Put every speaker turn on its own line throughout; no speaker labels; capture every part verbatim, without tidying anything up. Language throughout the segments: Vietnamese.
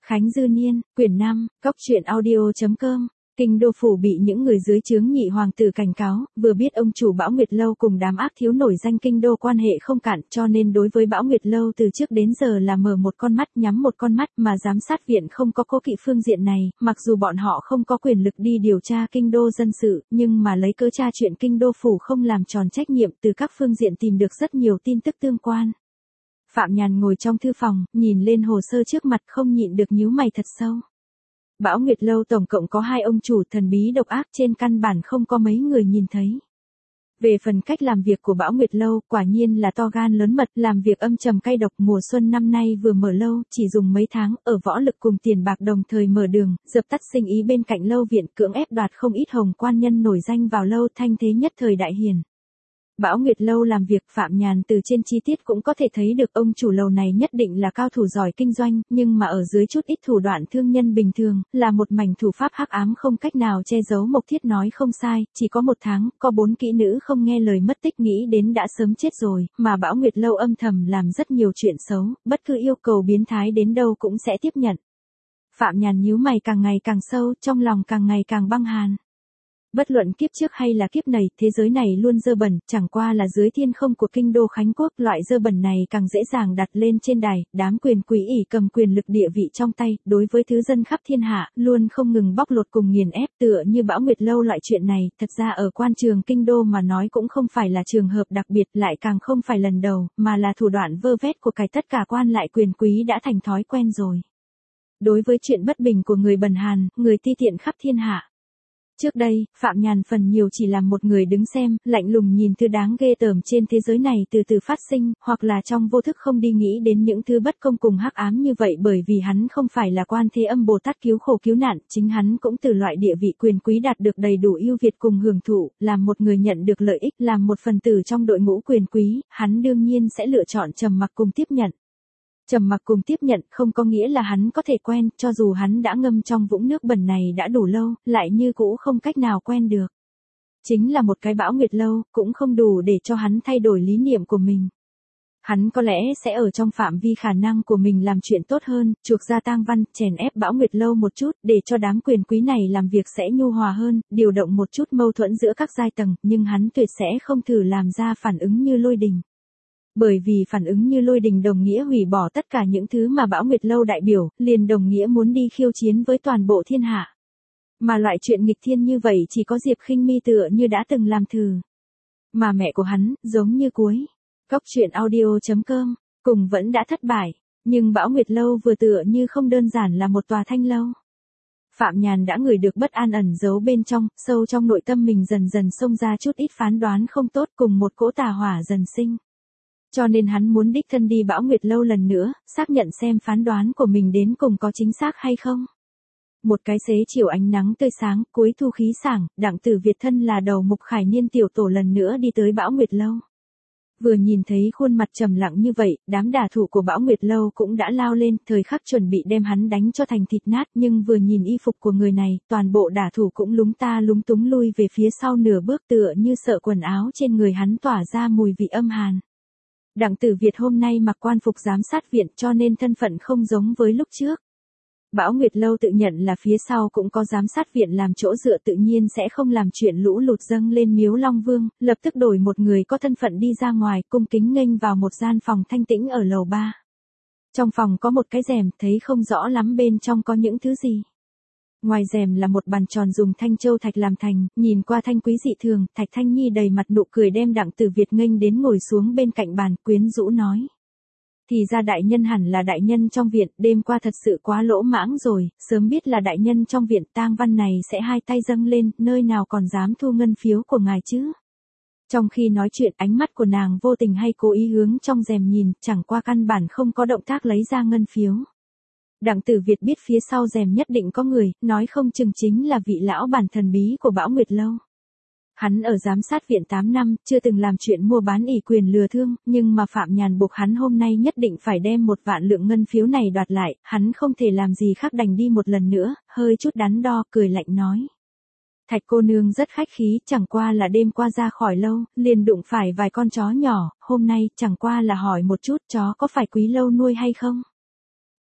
Khánh Dư Niên, quyển năm, cóc truyện audio chấm com. Kinh đô phủ bị những người dưới trướng nhị hoàng tử cảnh cáo, vừa biết ông chủ Bão Nguyệt Lâu cùng đám ác thiếu nổi danh kinh đô quan hệ không cạn, cho nên đối với Bão Nguyệt Lâu từ trước đến giờ là mở một con mắt nhắm một con mắt, mà giám sát viện không có cố kỵ phương diện này, mặc dù bọn họ không có quyền lực đi điều tra kinh đô dân sự, nhưng mà lấy cớ tra chuyện kinh đô phủ không làm tròn trách nhiệm, từ các phương diện tìm được rất nhiều tin tức tương quan. Phạm Nhàn ngồi trong thư phòng, nhìn lên hồ sơ trước mặt không nhịn được nhíu mày thật sâu. Bão Nguyệt Lâu tổng cộng có hai ông chủ thần bí độc ác, trên căn bản không có mấy người nhìn thấy. Về phần cách làm việc của Bão Nguyệt Lâu, quả nhiên là to gan lớn mật, làm việc âm trầm cay độc. Mùa xuân năm nay vừa mở lâu, chỉ dùng mấy tháng, ở võ lực cùng tiền bạc đồng thời mở đường, dập tắt sinh ý bên cạnh lâu viện, cưỡng ép đoạt không ít hồng quan nhân nổi danh vào lâu, thanh thế nhất thời đại hiển. Bão Nguyệt Lâu làm việc, Phạm Nhàn từ trên chi tiết cũng có thể thấy được ông chủ lầu này nhất định là cao thủ giỏi kinh doanh, nhưng mà ở dưới chút ít thủ đoạn thương nhân bình thường, là một mảnh thủ pháp hắc ám không cách nào che giấu. Mộc Thiết nói không sai, chỉ có một tháng, có bốn kỹ nữ không nghe lời mất tích, nghĩ đến đã sớm chết rồi, mà Bão Nguyệt Lâu âm thầm làm rất nhiều chuyện xấu, bất cứ yêu cầu biến thái đến đâu cũng sẽ tiếp nhận. Phạm Nhàn nhíu mày càng ngày càng sâu, trong lòng càng ngày càng băng hàn. Bất luận kiếp trước hay là kiếp này, thế giới này luôn dơ bẩn, chẳng qua là dưới thiên không của kinh đô Khánh Quốc, loại dơ bẩn này càng dễ dàng đặt lên trên đài, đám quyền quý ỷ cầm quyền lực địa vị trong tay, đối với thứ dân khắp thiên hạ, luôn không ngừng bóc lột cùng nghiền ép. Tựa như Bão Nguyệt Lâu loại chuyện này, thật ra ở quan trường kinh đô mà nói cũng không phải là trường hợp đặc biệt, lại càng không phải lần đầu, mà là thủ đoạn vơ vét của cải tất cả quan lại quyền quý đã thành thói quen rồi. Đối với chuyện bất bình của người bần hàn, người ti tiện khắp thiên hạ. Trước đây, Phạm Nhàn phần nhiều chỉ là một người đứng xem, lạnh lùng nhìn thứ đáng ghê tởm trên thế giới này từ từ phát sinh, hoặc là trong vô thức không đi nghĩ đến những thứ bất công cùng hắc ám như vậy, bởi vì hắn không phải là Quan Thế Âm Bồ Tát cứu khổ cứu nạn, chính hắn cũng từ loại địa vị quyền quý đạt được đầy đủ ưu việt cùng hưởng thụ, làm một người nhận được lợi ích, làm một phần tử trong đội ngũ quyền quý, hắn đương nhiên sẽ lựa chọn trầm mặc cùng tiếp nhận. Trầm mặc cùng tiếp nhận không có nghĩa là hắn có thể quen, cho dù hắn đã ngâm trong vũng nước bẩn này đã đủ lâu, lại như cũ không cách nào quen được. Chính là một cái Bão Nguyệt Lâu, cũng không đủ để cho hắn thay đổi lý niệm của mình. Hắn có lẽ sẽ ở trong phạm vi khả năng của mình làm chuyện tốt hơn, chuộc ra tang văn, chèn ép Bão Nguyệt Lâu một chút, để cho đám quyền quý này làm việc sẽ nhu hòa hơn, điều động một chút mâu thuẫn giữa các giai tầng, nhưng hắn tuyệt sẽ không thử làm ra phản ứng như lôi đình. Bởi vì phản ứng như lôi đình đồng nghĩa hủy bỏ tất cả những thứ mà Bão Nguyệt Lâu đại biểu, liền đồng nghĩa muốn đi khiêu chiến với toàn bộ thiên hạ. Mà loại chuyện nghịch thiên như vậy chỉ có Diệp Khinh Mi tựa như đã từng làm thử. Mà mẹ của hắn, giống như cuối. Cóc truyện audio chấm com, cùng vẫn đã thất bại. Nhưng Bão Nguyệt Lâu vừa tựa như không đơn giản là một tòa thanh lâu. Phạm Nhàn đã ngửi được bất an ẩn giấu bên trong, sâu trong nội tâm mình dần dần xông ra chút ít phán đoán không tốt cùng một cỗ tà hỏa dần sinh. Cho nên hắn muốn đích thân đi Bão Nguyệt Lâu lần nữa, xác nhận xem phán đoán của mình đến cùng có chính xác hay không. Một cái xế chiều ánh nắng tươi sáng, cuối thu khí sảng, Đặng Tử Việt thân là đầu mục Khải Niên tiểu tổ lần nữa đi tới Bão Nguyệt Lâu. Vừa nhìn thấy khuôn mặt trầm lặng như vậy, đám đả thủ của Bão Nguyệt Lâu cũng đã lao lên, thời khắc chuẩn bị đem hắn đánh cho thành thịt nát, nhưng vừa nhìn y phục của người này, toàn bộ đả thủ cũng lúng ta lúng túng lui về phía sau nửa bước, tựa như sợ quần áo trên người hắn tỏa ra mùi vị âm hàn. Đặng Tử Việt hôm nay mặc quan phục giám sát viện, cho nên thân phận không giống với lúc trước. Bão Nguyệt Lâu tự nhận là phía sau cũng có giám sát viện làm chỗ dựa, tự nhiên sẽ không làm chuyện lũ lụt dâng lên Miếu Long Vương, lập tức đổi một người có thân phận đi ra ngoài, cung kính nghênh vào một gian phòng thanh tĩnh ở lầu ba. Trong phòng có một cái rèm, thấy không rõ lắm bên trong có những thứ gì. Ngoài rèm là một bàn tròn dùng thanh châu thạch làm thành, nhìn qua thanh quý dị thường, Thạch Thanh Nhi đầy mặt nụ cười đem Đặng Tử Việt nghênh đến ngồi xuống bên cạnh bàn, quyến rũ nói. Thì ra đại nhân hẳn là đại nhân trong viện, đêm qua thật sự quá lỗ mãng rồi, sớm biết là đại nhân trong viện, tang văn này sẽ hai tay dâng lên, nơi nào còn dám thu ngân phiếu của ngài chứ. Trong khi nói chuyện, ánh mắt của nàng vô tình hay cố ý hướng trong rèm nhìn, chẳng qua căn bản không có động tác lấy ra ngân phiếu. Đặng Tử Việt biết phía sau rèm nhất định có người, nói không chừng chính là vị lão bản thần bí của Bão Nguyệt Lâu. Hắn ở giám sát viện tám năm, chưa từng làm chuyện mua bán ỷ quyền lừa thương, nhưng mà Phạm Nhàn buộc hắn hôm nay nhất định phải đem một vạn lượng ngân phiếu này đoạt lại, hắn không thể làm gì khác đành đi một lần nữa, hơi chút đắn đo, cười lạnh nói. Thạch cô nương rất khách khí, chẳng qua là đêm qua ra khỏi lâu, liền đụng phải vài con chó nhỏ, hôm nay chẳng qua là hỏi một chút chó có phải Quý Lâu nuôi hay không.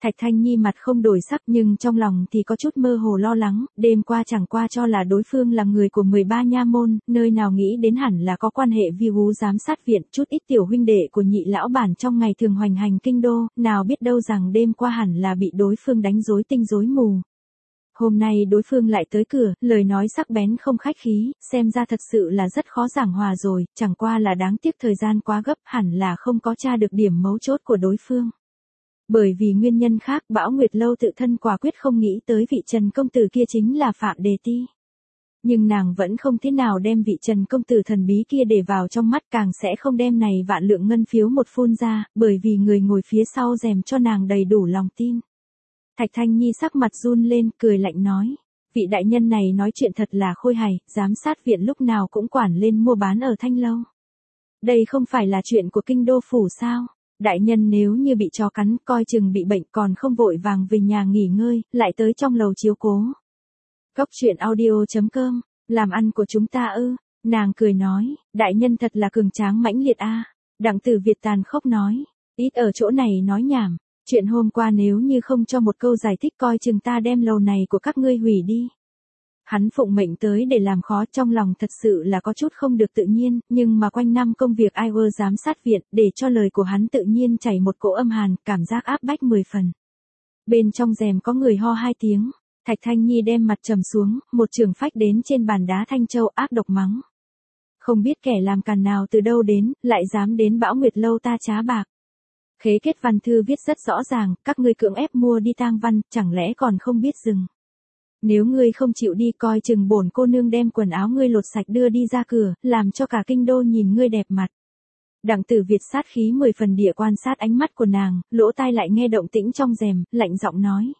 Thạch Thanh Nhi mặt không đổi sắc nhưng trong lòng thì có chút mơ hồ lo lắng, đêm qua chẳng qua cho là đối phương là người của mười ba nha môn, nơi nào nghĩ đến hẳn là có quan hệ vi hú giám sát viện, chút ít tiểu huynh đệ của nhị lão bản trong ngày thường hoành hành kinh đô, nào biết đâu rằng đêm qua hẳn là bị đối phương đánh rối tinh rối mù. Hôm nay đối phương lại tới cửa, lời nói sắc bén không khách khí, xem ra thật sự là rất khó giảng hòa rồi, chẳng qua là đáng tiếc thời gian quá gấp, hẳn là không có tra được điểm mấu chốt của đối phương. Bởi vì nguyên nhân khác, Bão Nguyệt Lâu tự thân quả quyết không nghĩ tới vị Trần công tử kia chính là Phạm Đề Ti. Nhưng nàng vẫn không thế nào đem vị Trần công tử thần bí kia để vào trong mắt, càng sẽ không đem này vạn lượng ngân phiếu một phun ra, bởi vì người ngồi phía sau rèm cho nàng đầy đủ lòng tin. Thạch Thanh Nhi sắc mặt run lên, cười lạnh nói, vị đại nhân này nói chuyện thật là khôi hài, giám sát viện lúc nào cũng quản lên mua bán ở Thanh Lâu. Đây không phải là chuyện của kinh đô phủ sao? Đại nhân nếu như bị chó cắn, coi chừng bị bệnh còn không vội vàng về nhà nghỉ ngơi, lại tới trong lầu chiếu cố. Cốc truyện audio chấm com, làm ăn của chúng ta ư? Nàng cười nói, đại nhân thật là cường tráng mãnh liệt a. Đặng Tử Việt tàn khốc nói, ít ở chỗ này nói nhảm, chuyện hôm qua nếu như không cho một câu giải thích coi chừng ta đem lầu này của các ngươi hủy đi. Hắn phụng mệnh tới để làm khó, trong lòng thật sự là có chút không được tự nhiên, nhưng mà quanh năm công việc ai ơ giám sát viện, để cho lời của hắn tự nhiên chảy một cỗ âm hàn, cảm giác áp bách mười phần. Bên trong rèm có người ho hai tiếng, Thạch Thanh Nhi đem mặt trầm xuống, một trường phách đến trên bàn đá Thanh Châu ác độc mắng. Không biết kẻ làm càn nào từ đâu đến, lại dám đến Bão Nguyệt Lâu ta trá bạc. Khế kết văn thư viết rất rõ ràng, các ngươi cưỡng ép mua đi tang văn, chẳng lẽ còn không biết dừng. Nếu ngươi không chịu đi coi chừng bổn cô nương đem quần áo ngươi lột sạch đưa đi ra cửa, làm cho cả kinh đô nhìn ngươi đẹp mặt. Đặng Tử Việt sát khí mười phần địa quan sát ánh mắt của nàng, lỗ tai lại nghe động tĩnh trong rèm, lạnh giọng nói.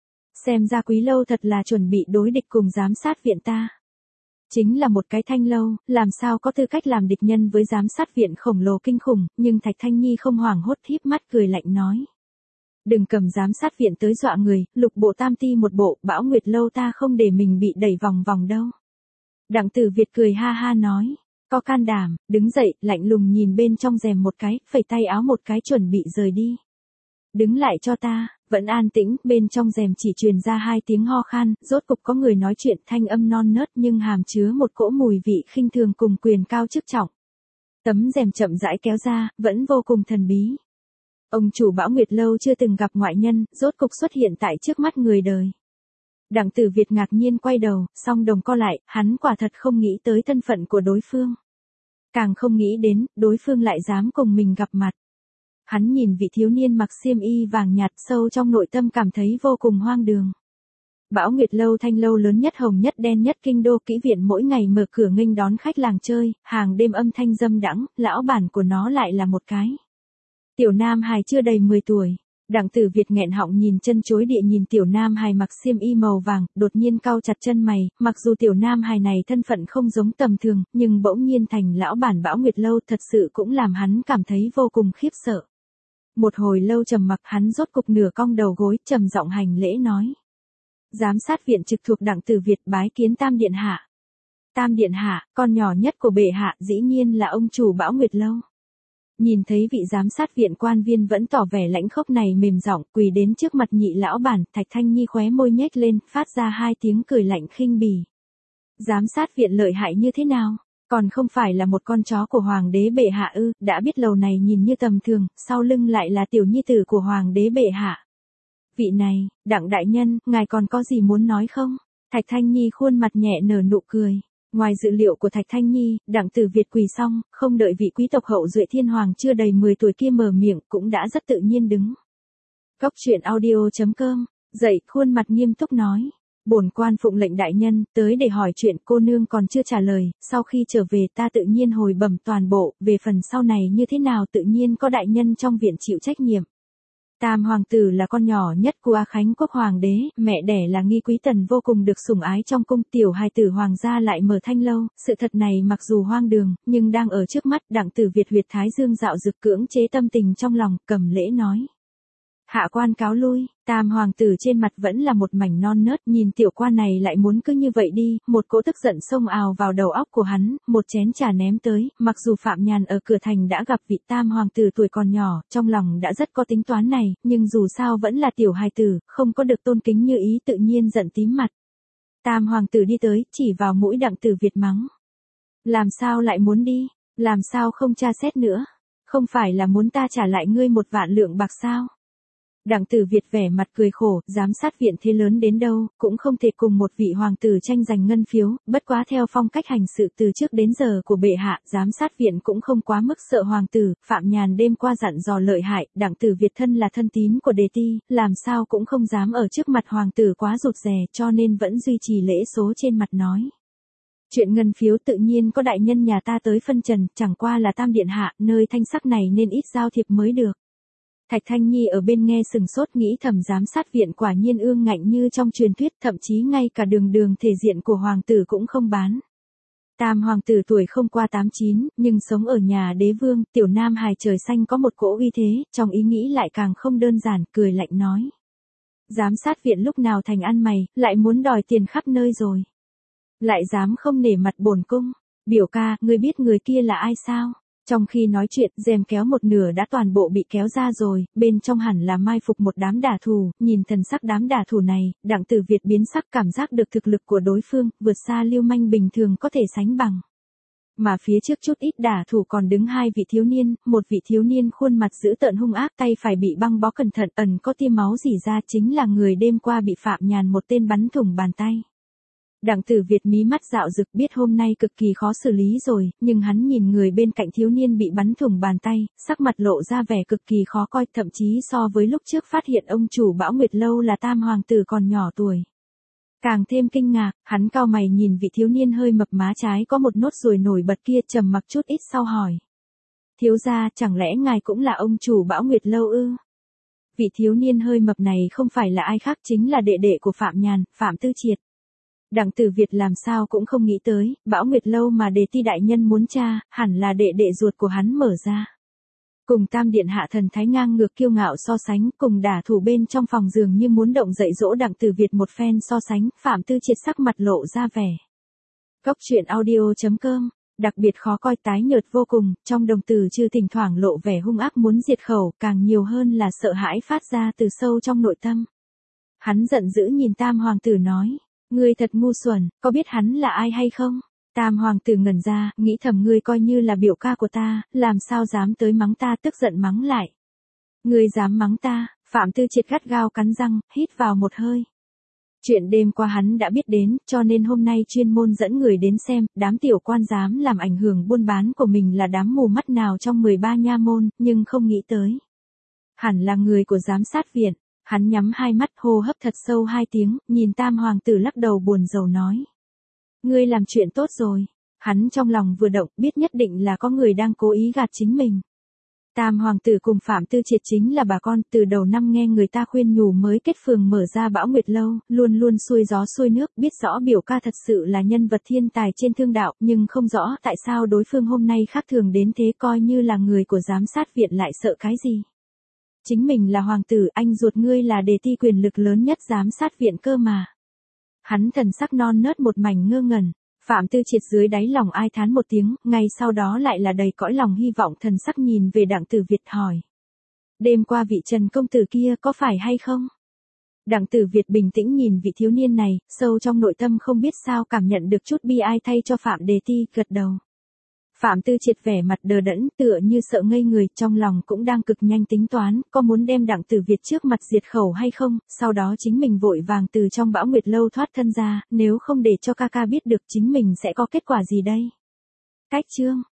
Xem ra Quý Lâu thật là chuẩn bị đối địch cùng giám sát viện ta. Chính là một cái Thanh Lâu, làm sao có tư cách làm địch nhân với giám sát viện khổng lồ kinh khủng, nhưng Thạch Thanh Nhi không hoảng hốt híp mắt cười lạnh nói. Đừng cầm giám sát viện tới dọa người, lục bộ tam ti một bộ, Bão Nguyệt Lâu ta không để mình bị đẩy vòng vòng đâu. Đặng Tử Việt cười ha ha nói, có can đảm, đứng dậy, lạnh lùng nhìn bên trong rèm một cái, phẩy tay áo một cái chuẩn bị rời đi. Đứng lại cho ta, vẫn an tĩnh, bên trong rèm chỉ truyền ra hai tiếng ho khan, rốt cục có người nói chuyện, thanh âm non nớt nhưng hàm chứa một cỗ mùi vị khinh thường cùng quyền cao chức trọng. Tấm rèm chậm rãi kéo ra, vẫn vô cùng thần bí. Ông chủ Bão Nguyệt Lâu chưa từng gặp ngoại nhân, rốt cục xuất hiện tại trước mắt người đời. Đặng Tử Việt ngạc nhiên quay đầu, song đồng co lại, hắn quả thật không nghĩ tới thân phận của đối phương. Càng không nghĩ đến, đối phương lại dám cùng mình gặp mặt. Hắn nhìn vị thiếu niên mặc xiêm y vàng nhạt, sâu trong nội tâm cảm thấy vô cùng hoang đường. Bão Nguyệt Lâu Thanh Lâu lớn nhất hồng nhất đen nhất kinh đô, kỹ viện mỗi ngày mở cửa nghênh đón khách làng chơi, hàng đêm âm thanh dâm đãng, lão bản của nó lại là một cái tiểu nam hài chưa đầy mười tuổi. Đặng Tử Việt nghẹn họng nhìn chân chối địa nhìn tiểu nam hài mặc xiêm y màu vàng, đột nhiên cau chặt chân mày, mặc dù tiểu nam hài này thân phận không giống tầm thường, nhưng bỗng nhiên thành lão bản Bão Nguyệt Lâu thật sự cũng làm hắn cảm thấy vô cùng khiếp sợ. Một hồi lâu trầm mặc, hắn rốt cục nửa cong đầu gối, trầm giọng hành lễ nói. Giám sát viện trực thuộc Đặng Tử Việt bái kiến Tam Điện Hạ. Tam Điện Hạ, con nhỏ nhất của bệ hạ, dĩ nhiên là ông chủ Bão Nguyệt Lâu. Nhìn thấy vị giám sát viện quan viên vẫn tỏ vẻ lãnh khốc này, mềm giọng quỳ đến trước mặt nhị lão bản, Thạch Thanh Nhi khóe môi nhếch lên, phát ra hai tiếng cười lạnh khinh bỉ. Giám sát viện lợi hại như thế nào? Còn không phải là một con chó của hoàng đế bệ hạ ư? Đã biết lầu này nhìn như tầm thường, sau lưng lại là tiểu nhi tử của hoàng đế bệ hạ. Vị này, Đặng đại nhân, ngài còn có gì muốn nói không? Thạch Thanh Nhi khuôn mặt nhẹ nở nụ cười. Ngoài dự liệu của Thạch Thanh Nhi, Đặng Tử Việt quỳ xong, không đợi vị quý tộc hậu duệ thiên hoàng chưa đầy mười tuổi kia mở miệng, cũng đã rất tự nhiên đứng. Cốc truyện audio chấm com, dậy, khuôn mặt nghiêm túc nói. Bổn quan phụng lệnh đại nhân, tới để hỏi chuyện, cô nương còn chưa trả lời, sau khi trở về ta tự nhiên hồi bẩm toàn bộ, về phần sau này như thế nào tự nhiên có đại nhân trong viện chịu trách nhiệm. Tam hoàng tử là con nhỏ nhất của A Khánh quốc hoàng đế, mẹ đẻ là Nghi Quý Tần vô cùng được sủng ái trong cung, tiểu hài tử hoàng gia lại mở Thanh Lâu, sự thật này mặc dù hoang đường, nhưng đang ở trước mắt. Đặng Tử Việt huyệt thái dương dạo dực cưỡng chế tâm tình trong lòng, cầm lễ nói. Hạ quan cáo lui. Tam hoàng tử trên mặt vẫn là một mảnh non nớt, nhìn tiểu quan này lại muốn cứ như vậy đi, một cỗ tức giận xông ào vào đầu óc của hắn, một chén trà ném tới, mặc dù Phạm Nhàn ở cửa thành đã gặp vị tam hoàng tử tuổi còn nhỏ, trong lòng đã rất có tính toán này, nhưng dù sao vẫn là tiểu hài tử, không có được tôn kính như ý, tự nhiên giận tím mặt. Tam hoàng tử đi tới, chỉ vào mũi Đặng Tử Việt mắng. Làm sao lại muốn đi? Làm sao không tra xét nữa? Không phải là muốn ta trả lại ngươi một vạn lượng bạc sao? Đặng Tử Việt vẻ mặt cười khổ, giám sát viện thế lớn đến đâu, cũng không thể cùng một vị hoàng tử tranh giành ngân phiếu, bất quá theo phong cách hành sự từ trước đến giờ của bệ hạ, giám sát viện cũng không quá mức sợ hoàng tử. Phạm Nhàn đêm qua dặn dò lợi hại, Đặng Tử Việt thân là thân tín của Đề Ti, làm sao cũng không dám ở trước mặt hoàng tử quá rụt rè, cho nên vẫn duy trì lễ số trên mặt nói. Chuyện ngân phiếu tự nhiên có đại nhân nhà ta tới phân trần, chẳng qua là Tam điện hạ, nơi thanh sắc này nên ít giao thiệp mới được. Thạch Thanh Nhi ở bên nghe sừng sốt, nghĩ thầm giám sát viện quả nhiên ương ngạnh như trong truyền thuyết, thậm chí ngay cả đường đường thể diện của hoàng tử cũng không bán. Tam hoàng tử tuổi không qua tám chín, nhưng sống ở nhà đế vương, tiểu nam hài trời xanh có một cỗ uy thế, trong ý nghĩ lại càng không đơn giản, cười lạnh nói. Giám sát viện lúc nào thành ăn mày, lại muốn đòi tiền khắp nơi rồi. Lại dám không nể mặt bổn cung. Biểu ca, ngươi biết người kia là ai sao? Trong khi nói chuyện, rèm kéo một nửa đã toàn bộ bị kéo ra rồi, bên trong hẳn là mai phục một đám đả thù, nhìn thần sắc đám đả thù này, Đặng Tử Việt biến sắc, cảm giác được thực lực của đối phương, vượt xa lưu manh bình thường có thể sánh bằng. Mà phía trước chút ít đả thù còn đứng hai vị thiếu niên, một vị thiếu niên khuôn mặt dữ tợn hung ác, tay phải bị băng bó cẩn thận, ẩn có tia máu rỉ ra, chính là người đêm qua bị Phạm Nhàn một tên bắn thủng bàn tay. Đặng Tử Việt mí mắt dạo rực, biết hôm nay cực kỳ khó xử lý rồi, nhưng hắn nhìn người bên cạnh thiếu niên bị bắn thủng bàn tay, sắc mặt lộ ra vẻ cực kỳ khó coi, thậm chí so với lúc trước phát hiện ông chủ Bão Nguyệt Lâu là tam hoàng tử còn nhỏ tuổi. Càng thêm kinh ngạc, hắn cau mày nhìn vị thiếu niên hơi mập má trái có một nốt ruồi nổi bật kia, trầm mặc chút ít sau hỏi. Thiếu gia, chẳng lẽ ngài cũng là ông chủ Bão Nguyệt Lâu ư? Vị thiếu niên hơi mập này không phải là ai khác, chính là đệ đệ của Phạm Nhàn, Phạm Tư Triệt. Đặng Tử Việt làm sao cũng không nghĩ tới, Bão Nguyệt Lâu mà Đề Ti đại nhân muốn tra, hẳn là đệ đệ ruột của hắn mở ra. Cùng Tam điện hạ thần thái ngang ngược kiêu ngạo so sánh, cùng đả thủ bên trong phòng giường như muốn động dậy dỗ Đặng Tử Việt một phen so sánh, Phạm Tư Triệt sắc mặt lộ ra vẻ. Góc truyện audio chấm com, đặc biệt khó coi, tái nhợt vô cùng, trong đồng tử trừ thỉnh thoảng lộ vẻ hung ác muốn diệt khẩu, càng nhiều hơn là sợ hãi phát ra từ sâu trong nội tâm. Hắn giận dữ nhìn Tam hoàng tử nói. Ngươi thật ngu xuẩn, có biết hắn là ai hay không? Tam hoàng tử ngẩn ra, nghĩ thầm ngươi coi như là biểu ca của ta, làm sao dám tới mắng ta, tức giận mắng lại. Ngươi dám mắng ta? Phạm Tư Triệt gắt gao cắn răng, hít vào một hơi. Chuyện đêm qua hắn đã biết đến, cho nên hôm nay chuyên môn dẫn người đến xem, đám tiểu quan dám làm ảnh hưởng buôn bán của mình là đám mù mắt nào trong mười ba nha môn, nhưng không nghĩ tới. Hẳn là người của giám sát viện. Hắn nhắm hai mắt, hô hấp thật sâu hai tiếng, nhìn Tam hoàng tử lắc đầu buồn rầu nói. Ngươi làm chuyện tốt rồi. Hắn trong lòng vừa động, biết nhất định là có người đang cố ý gạt chính mình. Tam hoàng tử cùng Phạm Tư Triệt chính là bà con, từ đầu năm nghe người ta khuyên nhủ mới kết phường mở ra Bão Nguyệt Lâu, luôn luôn xuôi gió xuôi nước, biết rõ biểu ca thật sự là nhân vật thiên tài trên thương đạo, nhưng không rõ tại sao đối phương hôm nay khác thường đến thế, coi như là người của giám sát viện lại sợ cái gì. Chính mình là hoàng tử, anh ruột ngươi là Đề Ti quyền lực lớn nhất giám sát viện cơ mà. Hắn thần sắc non nớt một mảnh ngơ ngẩn, Phạm Tư Triệt dưới đáy lòng ai thán một tiếng, ngay sau đó lại là đầy cõi lòng hy vọng, thần sắc nhìn về Đặng Tử Việt hỏi. Đêm qua vị Trần công tử kia có phải hay không? Đặng Tử Việt bình tĩnh nhìn vị thiếu niên này, sâu trong nội tâm không biết sao cảm nhận được chút bi ai thay cho Phạm Đề Ti, gật đầu. Phạm Tư Triệt vẻ mặt đờ đẫn, tựa như sợ ngây người, trong lòng cũng đang cực nhanh tính toán, có muốn đem Đặng Tử Việt trước mặt diệt khẩu hay không, sau đó chính mình vội vàng từ trong Bão Nguyệt Lâu thoát thân ra, nếu không để cho ca ca biết được chính mình sẽ có kết quả gì đây. Cách chương